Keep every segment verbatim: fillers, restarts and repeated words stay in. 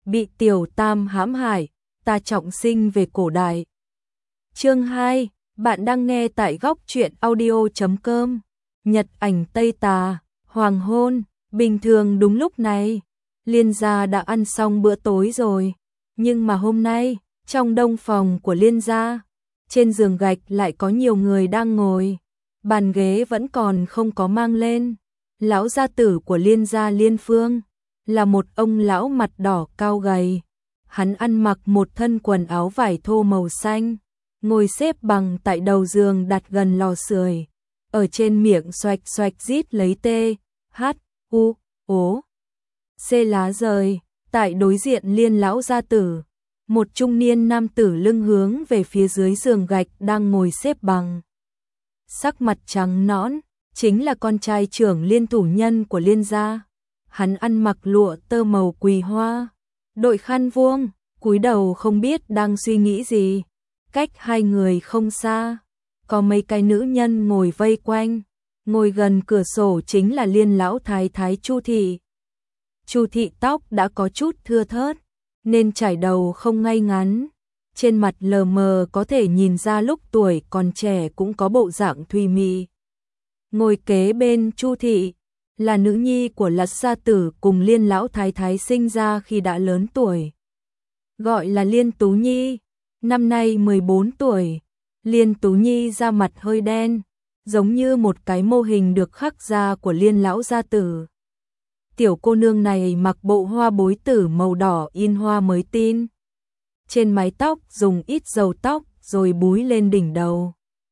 bị tiểu tam hãm hại, ta trọng sinh về cổ đại. Chương hai, bạn đang nghe tại góc truyện audio chấm com. Nhật ảnh Tây Tà, hoàng hôn, bình thường đúng lúc này, Liên gia đã ăn xong bữa tối rồi, nhưng mà hôm nay, trong đông phòng của Liên gia, trên giường gạch lại có nhiều người đang ngồi, bàn ghế vẫn còn không có mang lên. Lão gia tử của Liên gia Liên Phương là một ông lão mặt đỏ cao gầy, hắn ăn mặc một thân quần áo vải thô màu xanh, ngồi xếp bằng tại đầu giường đặt gần lò sưởi, ở trên miệng xoạch xoạch rít lấy tê, hát, u, ố, xê lá rời. Tại đối diện Liên lão gia tử, một trung niên nam tử lưng hướng về phía dưới giường gạch đang ngồi xếp bằng. Sắc mặt trắng nõn, chính là con trai trưởng Liên thủ nhân của Liên gia. Hắn ăn mặc lụa tơ màu quỳ hoa, đội khăn vuông, cúi đầu không biết đang suy nghĩ gì. Cách hai người không xa, có mấy cái nữ nhân ngồi vây quanh, ngồi gần cửa sổ chính là Liên lão thái thái Chu thị. Chu thị tóc đã có chút thưa thớt, nên chải đầu không ngay ngắn, trên mặt lờ mờ có thể nhìn ra lúc tuổi còn trẻ cũng có bộ dạng thùy mị. Ngồi kế bên Chu thị là nữ nhi của Lạt gia tử cùng Liên lão thái thái sinh ra khi đã lớn tuổi, gọi là Liên Tú Nhi, năm nay mười bốn tuổi. Liên Tú Nhi da mặt hơi đen, giống như một cái mô hình được khắc ra của Liên lão gia tử. Tiểu cô nương này mặc bộ hoa bối tử màu đỏ in hoa mới tin, trên mái tóc dùng ít dầu tóc rồi búi lên đỉnh đầu.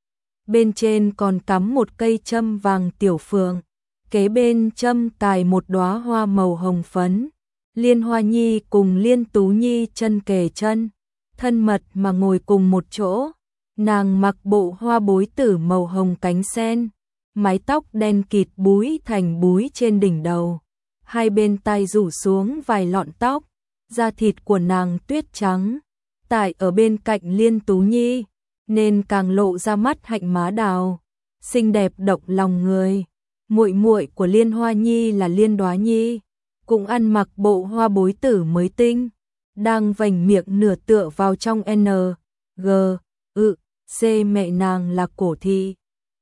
Bên trên còn cắm một cây châm vàng tiểu phượng, kế bên châm cài một đóa hoa màu hồng phấn. Liên Hoa Nhi cùng Liên Tú Nhi chân kề chân, thân mật mà ngồi cùng một chỗ. Nàng mặc bộ hoa bối tử màu hồng cánh sen, mái tóc đen kịt búi thành búi trên đỉnh đầu, hai bên tai rủ xuống vài lọn tóc, da thịt của nàng tuyết trắng. Tại ở bên cạnh Liên Tú Nhi, nên càng lộ ra mắt hạnh má đào, xinh đẹp động lòng người. Muội muội của Liên Hoa Nhi là Liên Đóa Nhi, cũng ăn mặc bộ hoa bối tử mới tinh, đang vành miệng nửa tựa vào trong N, G, ự, C. Mẹ nàng là Cổ thị.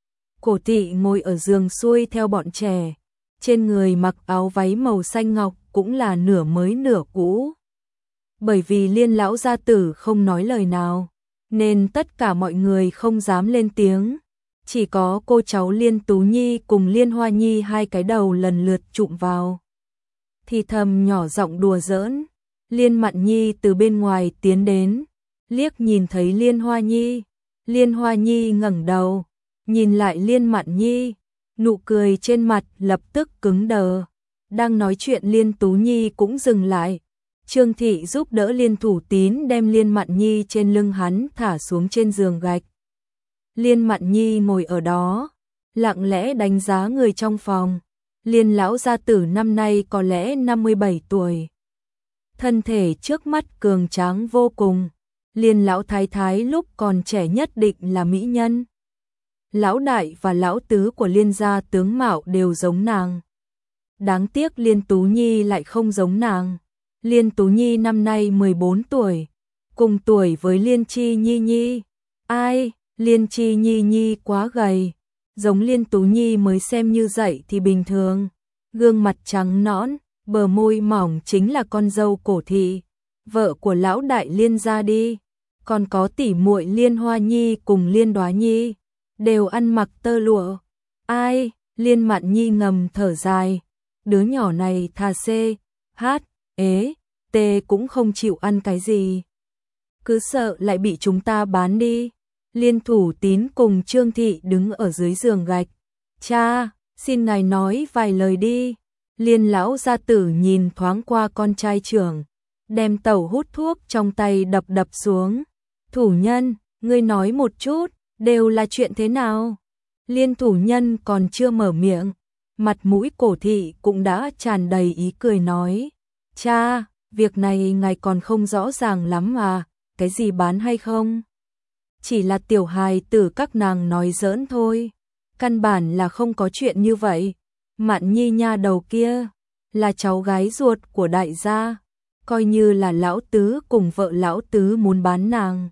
Cổ thị ngồi ở giường xuôi theo bọn trẻ, trên người mặc áo váy màu xanh ngọc cũng là nửa mới nửa cũ. Bởi vì Liên lão gia tử không nói lời nào, nên tất cả mọi người không dám lên tiếng. Chỉ có cô cháu Liên Tú Nhi cùng Liên Hoa Nhi hai cái đầu lần lượt chụm vào, thì thầm nhỏ giọng đùa giỡn. Liên Mạn Nhi từ bên ngoài tiến đến, liếc nhìn thấy Liên Hoa Nhi. Liên Hoa Nhi ngẩng đầu, nhìn lại Liên Mạn Nhi, nụ cười trên mặt lập tức cứng đờ. Đang nói chuyện Liên Tú Nhi cũng dừng lại. Trương thị giúp đỡ Liên Thủ Tín đem Liên Mạn Nhi trên lưng hắn thả xuống trên giường gạch. Liên Mạn Nhi ngồi ở đó, lặng lẽ đánh giá người trong phòng. Liên lão gia tử năm nay có lẽ năm mươi bảy tuổi. Thân thể trước mắt cường tráng vô cùng. Liên lão thái thái lúc còn trẻ nhất định là mỹ nhân. Lão đại và lão tứ của Liên gia tướng mạo đều giống nàng. Đáng tiếc Liên Tú Nhi lại không giống nàng. Liên Tú Nhi năm nay mười bốn tuổi, cùng tuổi với Liên Chi Nhi Nhi. Ai, Liên Chi Nhi Nhi quá gầy, giống Liên Tú Nhi mới xem như dậy thì bình thường. Gương mặt trắng nõn, bờ môi mỏng chính là con dâu Cổ thị, vợ của lão đại Liên gia đi. Còn có tỷ muội Liên Hoa Nhi cùng Liên Đóa Nhi, đều ăn mặc tơ lụa. Ai, Liên Mạn Nhi ngầm thở dài, đứa nhỏ này thà C, H, ế, T cũng không chịu ăn cái gì, cứ sợ lại bị chúng ta bán đi. Liên Thủ Tín cùng Trương thị đứng ở dưới giường gạch. Cha, xin ngài nói vài lời đi. Liên lão gia tử nhìn thoáng qua con trai trưởng, đem tẩu hút thuốc trong tay đập đập xuống. Thủ nhân, ngươi nói một chút, đều là chuyện thế nào? Liên thủ nhân còn chưa mở miệng, mặt mũi Cổ thị cũng đã tràn đầy ý cười nói. Cha, việc này ngài còn không rõ ràng lắm à, cái gì bán hay không? Chỉ là tiểu hài tử các nàng nói giỡn thôi, căn bản là không có chuyện như vậy. Mạn Nhi nha đầu kia, là cháu gái ruột của đại gia, coi như là lão tứ cùng vợ lão tứ muốn bán nàng.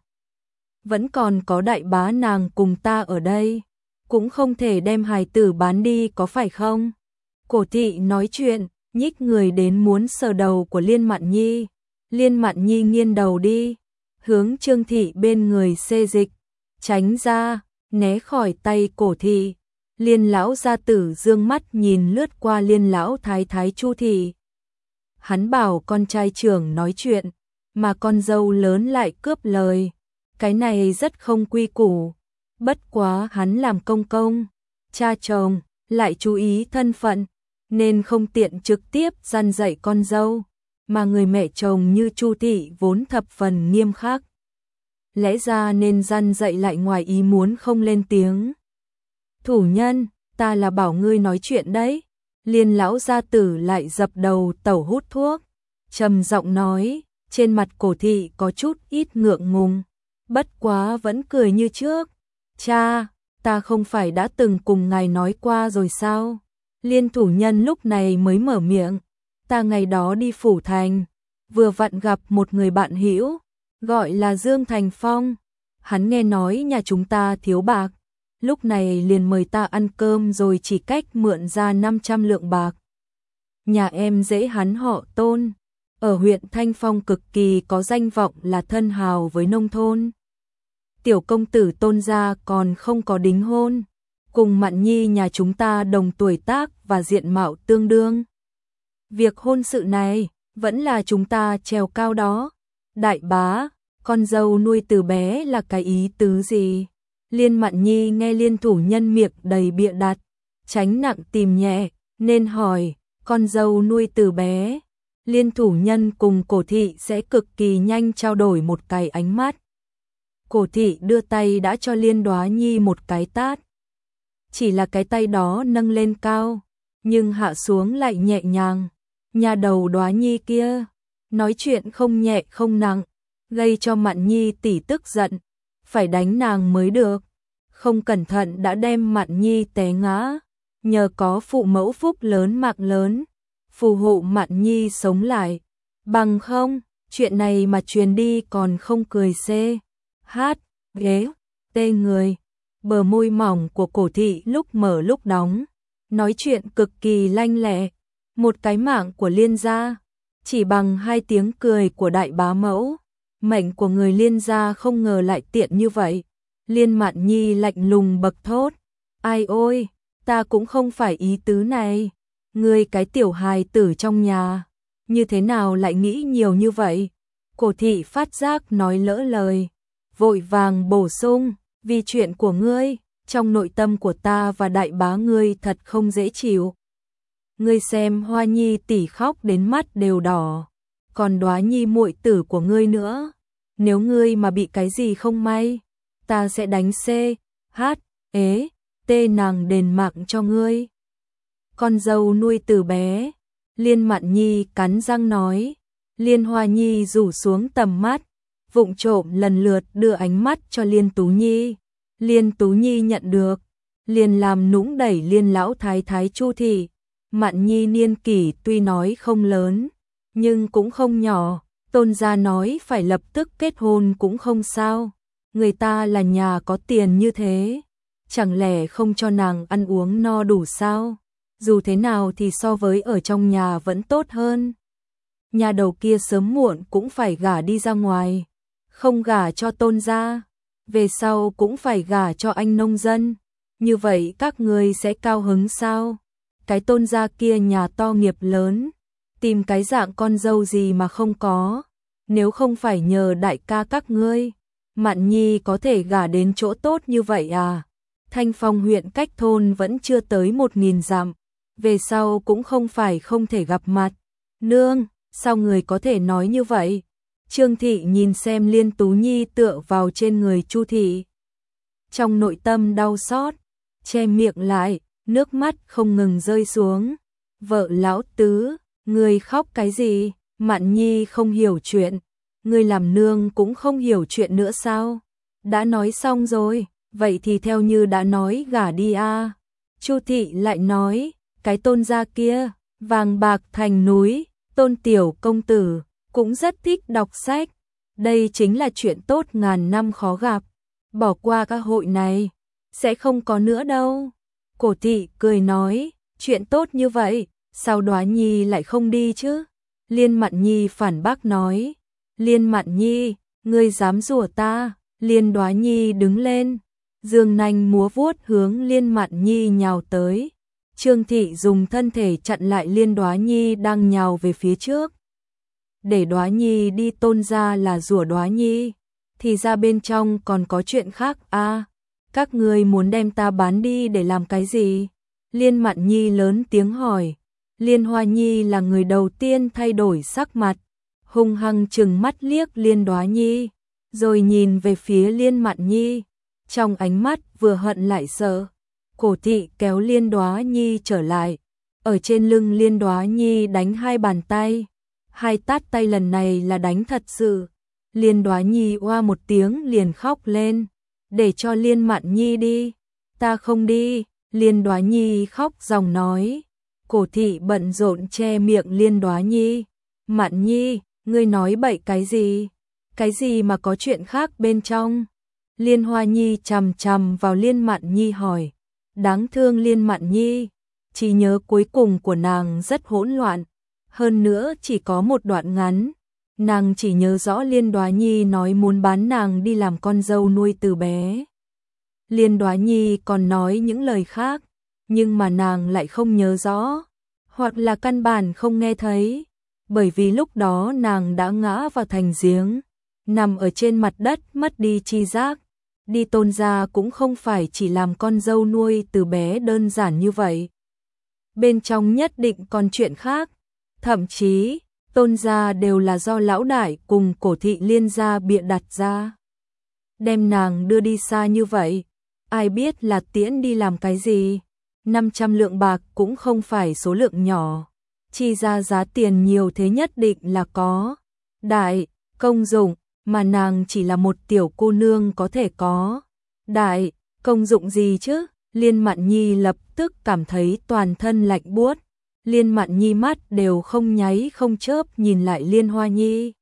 Vẫn còn có đại bá nàng cùng ta ở đây, cũng không thể đem hài tử bán đi có phải không? Cổ thị nói chuyện, nhích người đến muốn sờ đầu của Liên Mạn Nhi. Liên Mạn Nhi nghiêng đầu đi, hướng Trương thị bên người xê dịch, tránh ra, né khỏi tay cổ thị. Liên lão gia tử dương mắt nhìn lướt qua Liên lão thái thái Chu thị. Hắn bảo con trai trưởng nói chuyện, mà con dâu lớn lại cướp lời. Cái này rất không quy củ. Bất quá hắn làm công công, cha chồng, lại chú ý thân phận, nên không tiện trực tiếp gian dạy con dâu, mà người mẹ chồng như Chu thị vốn thập phần nghiêm khắc. Lẽ ra nên gian dạy lại ngoài ý muốn không lên tiếng. Thủ nhân, ta là bảo ngươi nói chuyện đấy. Liên lão gia tử lại dập đầu tẩu hút thuốc, trầm giọng nói, trên mặt cổ thị có chút ít ngượng ngùng, bất quá vẫn cười như trước. Cha, ta không phải đã từng cùng ngài nói qua rồi sao? Liên thủ nhân lúc này mới mở miệng, ta ngày đó đi phủ thành, vừa vặn gặp một người bạn hữu, gọi là Dương Thành Phong. Hắn nghe nói nhà chúng ta thiếu bạc, lúc này liền mời ta ăn cơm rồi chỉ cách mượn ra năm trăm lượng bạc. Nhà em dễ hắn họ Tôn, ở huyện Thanh Phong cực kỳ có danh vọng là thân hào với nông thôn. Tiểu công tử Tôn gia còn không có đính hôn, cùng Mạn Nhi nhà chúng ta đồng tuổi tác và diện mạo tương đương. Việc hôn sự này vẫn là chúng ta trèo cao đó. Đại bá, con dâu nuôi từ bé là cái ý tứ gì? Liên Mạn Nhi nghe Liên thủ nhân miệng đầy bịa đặt, tránh nặng tìm nhẹ, nên hỏi, con dâu nuôi từ bé. Liên thủ nhân cùng cổ thị sẽ cực kỳ nhanh trao đổi một cái ánh mắt. Cổ thị đưa tay đã cho Liên Đoá Nhi một cái tát. Chỉ là cái tay đó nâng lên cao, nhưng hạ xuống lại nhẹ nhàng. Nhà đầu Đoá Nhi kia, nói chuyện không nhẹ không nặng, gây cho Mạn Nhi tỷ tức giận, phải đánh nàng mới được. Không cẩn thận đã đem Mạn Nhi té ngã, nhờ có phụ mẫu phúc lớn mạng lớn, phù hộ Mạn Nhi sống lại. Bằng không, chuyện này mà truyền đi còn không cười xê. Hát, ghế, tê người. Bờ môi mỏng của cổ thị lúc mở lúc đóng, nói chuyện cực kỳ lanh lẹ. Một cái mạng của Liên gia, chỉ bằng hai tiếng cười của đại bá mẫu, mệnh của người Liên gia không ngờ lại tiện như vậy. Liên Mạn Nhi lạnh lùng bật thốt, ai ôi, ta cũng không phải ý tứ này. Ngươi cái tiểu hài tử trong nhà, như thế nào lại nghĩ nhiều như vậy? Cổ thị phát giác nói lỡ lời, vội vàng bổ sung, vì chuyện của ngươi, trong nội tâm của ta và đại bá ngươi thật không dễ chịu. Ngươi xem Hoa Nhi tỷ khóc đến mắt đều đỏ, còn Đoá Nhi muội tử của ngươi nữa, nếu ngươi mà bị cái gì không may, ta sẽ đánh xê, hát, ế, tê nàng đền mạng cho ngươi. Con dâu nuôi từ bé, Liên Mạn Nhi cắn răng nói. Liên Hoa Nhi rủ xuống tầm mắt, vụng trộm lần lượt đưa ánh mắt cho Liên Tú Nhi. Liên Tú Nhi nhận được, liền làm nũng đẩy Liên lão thái thái Chu thị. Mạn Nhi niên kỷ tuy nói không lớn, nhưng cũng không nhỏ. Tôn gia nói phải lập tức kết hôn cũng không sao. Người ta là nhà có tiền như thế, chẳng lẽ không cho nàng ăn uống no đủ sao? Dù thế nào thì so với ở trong nhà vẫn tốt hơn. Nhà đầu kia sớm muộn cũng phải gả đi ra ngoài, không gả cho Tôn gia, về sau cũng phải gả cho anh nông dân. Như vậy các ngươi sẽ cao hứng sao? Cái Tôn gia kia nhà to nghiệp lớn, tìm cái dạng con dâu gì mà không có. Nếu không phải nhờ đại ca các ngươi, Mạn Nhi có thể gả đến chỗ tốt như vậy à? Thanh Phong huyện cách thôn vẫn chưa tới một nghìn dặm, về sau cũng không phải không thể gặp mặt. Nương, sao người có thể nói như vậy? Trương thị nhìn xem Liên Tú Nhi tựa vào trên người Chu thị, trong nội tâm đau xót, che miệng lại, nước mắt không ngừng rơi xuống. Vợ lão tứ, người khóc cái gì? Mạn Nhi không hiểu chuyện, người làm nương cũng không hiểu chuyện nữa sao? Đã nói xong rồi, vậy thì theo như đã nói gả đi a. Chu thị lại nói, cái Tôn gia kia, vàng bạc thành núi, Tôn tiểu công tử, cũng rất thích đọc sách. Đây chính là chuyện tốt ngàn năm khó gặp. Bỏ qua các hội này, sẽ không có nữa đâu. Cổ thị cười nói, chuyện tốt như vậy, sao Đoá Nhi lại không đi chứ? Liên Mạn Nhi phản bác nói, Liên Mạn Nhi, ngươi dám rủa ta? Liên Đoá Nhi đứng lên, dương nanh múa vuốt hướng Liên Mạn Nhi nhào tới. Trương thị dùng thân thể chặn lại Liên Đoá Nhi đang nhào về phía trước. Để Đoá Nhi đi, Tôn gia là rủa Đoá Nhi, thì ra bên trong còn có chuyện khác a. À, các ngươi muốn đem ta bán đi để làm cái gì? Liên Mạn Nhi lớn tiếng hỏi. Liên Hoa Nhi là người đầu tiên thay đổi sắc mặt, hung hăng trừng mắt liếc Liên Đoá Nhi, rồi nhìn về phía Liên Mạn Nhi, trong ánh mắt vừa hận lại sợ. Cổ thị kéo Liên Đoá Nhi trở lại, ở trên lưng Liên Đoá Nhi đánh hai bàn tay, hai tát tay lần này là đánh thật sự. Liên Đoá Nhi oa một tiếng liền khóc lên, để cho Liên Mạn Nhi đi. Ta không đi. Liên Đoá Nhi khóc ròng nói. Cổ thị bận rộn che miệng Liên Đoá Nhi. Mạn Nhi, ngươi nói bậy cái gì? Cái gì mà có chuyện khác bên trong? Liên Hoa Nhi chằm chằm vào Liên Mạn Nhi hỏi. Đáng thương Liên Mạn Nhi, trí nhớ cuối cùng của nàng rất hỗn loạn, hơn nữa chỉ có một đoạn ngắn. Nàng chỉ nhớ rõ Liên Đoá Nhi nói muốn bán nàng đi làm con dâu nuôi từ bé. Liên Đoá Nhi còn nói những lời khác, nhưng mà nàng lại không nhớ rõ, hoặc là căn bản không nghe thấy, bởi vì lúc đó nàng đã ngã vào thành giếng, nằm ở trên mặt đất mất đi tri giác. Đi Tôn gia cũng không phải chỉ làm con dâu nuôi từ bé đơn giản như vậy. Bên trong nhất định còn chuyện khác, thậm chí Tôn gia đều là do lão đại cùng Cổ thị Liên gia bịa đặt ra. Đem nàng đưa đi xa như vậy, ai biết là tiễn đi làm cái gì? năm trăm lượng bạc cũng không phải số lượng nhỏ, chi ra giá tiền nhiều thế nhất định là có đại công dụng, mà nàng chỉ là một tiểu cô nương có thể có đại công dụng gì chứ? Liên Mạn Nhi lập tức cảm thấy toàn thân lạnh buốt. Liên Mạn Nhi mắt đều không nháy không chớp nhìn lại Liên Hoa Nhi.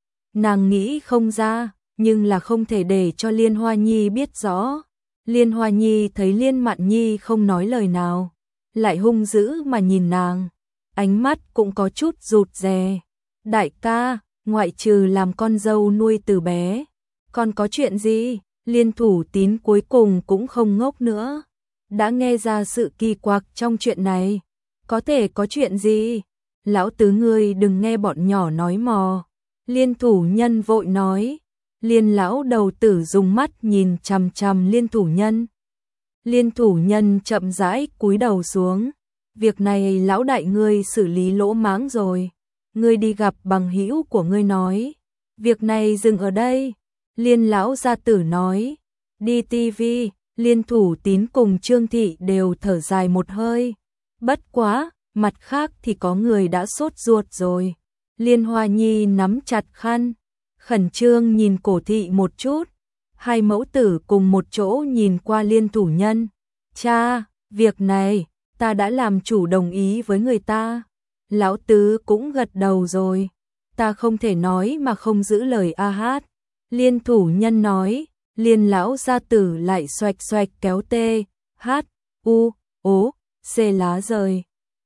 Nàng nghĩ không ra, nhưng là không thể để cho Liên Hoa Nhi biết rõ. Liên Hoa Nhi thấy Liên Mạn Nhi không nói lời nào, lại hung dữ mà nhìn nàng, ánh mắt cũng có chút rụt rè. Đại ca, ngoại trừ làm con dâu nuôi từ bé, còn có chuyện gì? Liên Thủ Tín cuối cùng cũng không ngốc nữa, đã nghe ra sự kỳ quặc trong chuyện này. Có thể có chuyện gì? Lão tứ ngươi đừng nghe bọn nhỏ nói mò. Liên Thủ Nhân vội nói. Liên lão đầu tử dùng mắt nhìn chằm chằm Liên Thủ Nhân. Liên Thủ Nhân chậm rãi cúi đầu xuống. Việc này lão đại ngươi xử lý lỗ mãng rồi. Ngươi đi gặp bằng hữu của ngươi nói. Việc này dừng ở đây. Liên lão gia tử nói. Đi tivi, Liên Thủ Tín cùng Trương Thị đều thở dài một hơi. Bất quá, mặt khác thì có người đã sốt ruột rồi. Liên Hoa Nhi nắm chặt khăn, khẩn trương nhìn Cổ thị một chút. Hai mẫu tử cùng một chỗ nhìn qua Liên Thủ Nhân. Cha, việc này, ta đã làm chủ đồng ý với người ta. Lão tứ cũng gật đầu rồi. Ta không thể nói mà không giữ lời a hát. Liên Thủ Nhân nói. Liên lão gia tử lại xoạch xoạch kéo tê, hát, u, ố, xê lá rời.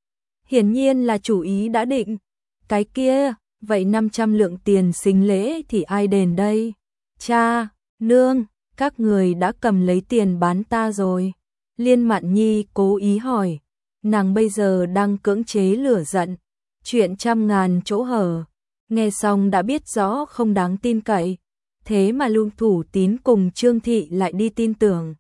Hiển nhiên là chủ ý đã định. Cái kia, vậy năm trăm lượng tiền sính lễ thì ai đền đây? Cha, nương, các người đã cầm lấy tiền bán ta rồi. Liên Mạn Nhi cố ý hỏi. Nàng bây giờ đang cưỡng chế lửa giận. Chuyện trăm ngàn chỗ hở. Nghe xong đã biết rõ không đáng tin cậy. Thế mà Liên Thủ Tín cùng Trương Thị lại đi tin tưởng.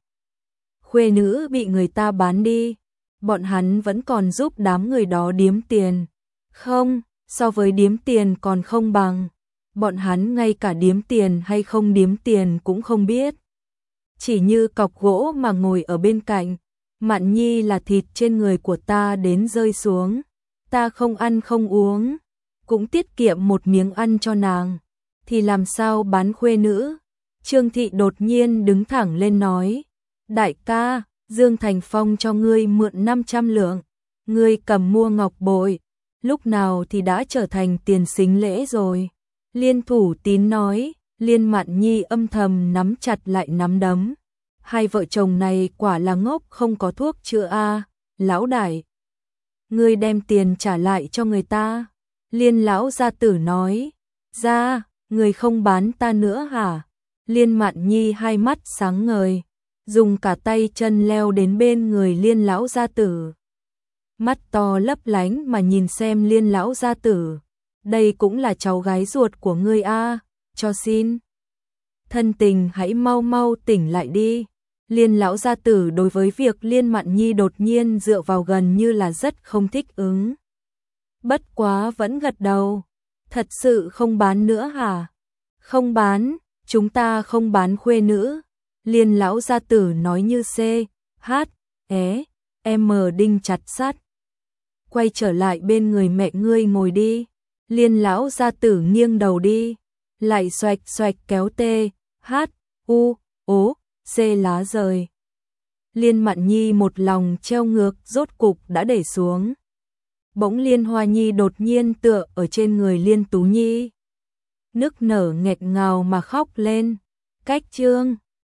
Khuê nữ bị người ta bán đi. Bọn hắn vẫn còn giúp đám người đó điếm tiền. Không, so với điếm tiền còn không bằng. Bọn hắn ngay cả điếm tiền hay không điếm tiền cũng không biết. Chỉ như cọc gỗ mà ngồi ở bên cạnh. Mạn Nhi là thịt trên người của ta đến rơi xuống. Ta không ăn không uống. Cũng tiết kiệm một miếng ăn cho nàng. Thì làm sao bán khuê nữ? Trương Thị đột nhiên đứng thẳng lên nói. Đại ca, Dương Thành Phong cho ngươi mượn năm trăm lượng. Ngươi cầm mua ngọc bội. lúc nào thì đã trở thành tiền xính lễ rồi. Liên Thủ Tín nói, Liên Mạn Nhi âm thầm nắm chặt lại nắm đấm. Hai vợ chồng này quả là ngốc không có thuốc chữa a, lão đại. Ngươi đem tiền trả lại cho người ta. Liên lão gia tử nói, ra, người không bán ta nữa hả? Liên Mạn Nhi hai mắt sáng ngời, dùng cả tay chân leo đến bên người Liên lão gia tử. Mắt to lấp lánh mà nhìn xem Liên lão gia tử. Đây cũng là cháu gái ruột của ngươi a, cho xin. Thân tình hãy mau mau tỉnh lại đi. Liên lão gia tử đối với việc Liên Mạn Nhi đột nhiên dựa vào gần như là rất không thích ứng. Bất quá vẫn gật đầu. Thật sự không bán nữa hả? Không bán, chúng ta không bán khuê nữ. Liên lão gia tử nói như C, H, É, M đinh chặt sắt. Quay trở lại bên người mẹ ngươi ngồi đi. Liên lão gia tử nghiêng đầu đi, lại xoạch xoạch kéo T, H, U, ố, C lá rời. Liên Mạn Nhi một lòng treo ngược rốt cục đã để xuống. Bỗng Liên Hoa Nhi đột nhiên tựa ở trên người Liên Tú Nhi. Nức nở nghẹt ngào mà khóc lên. Cách chương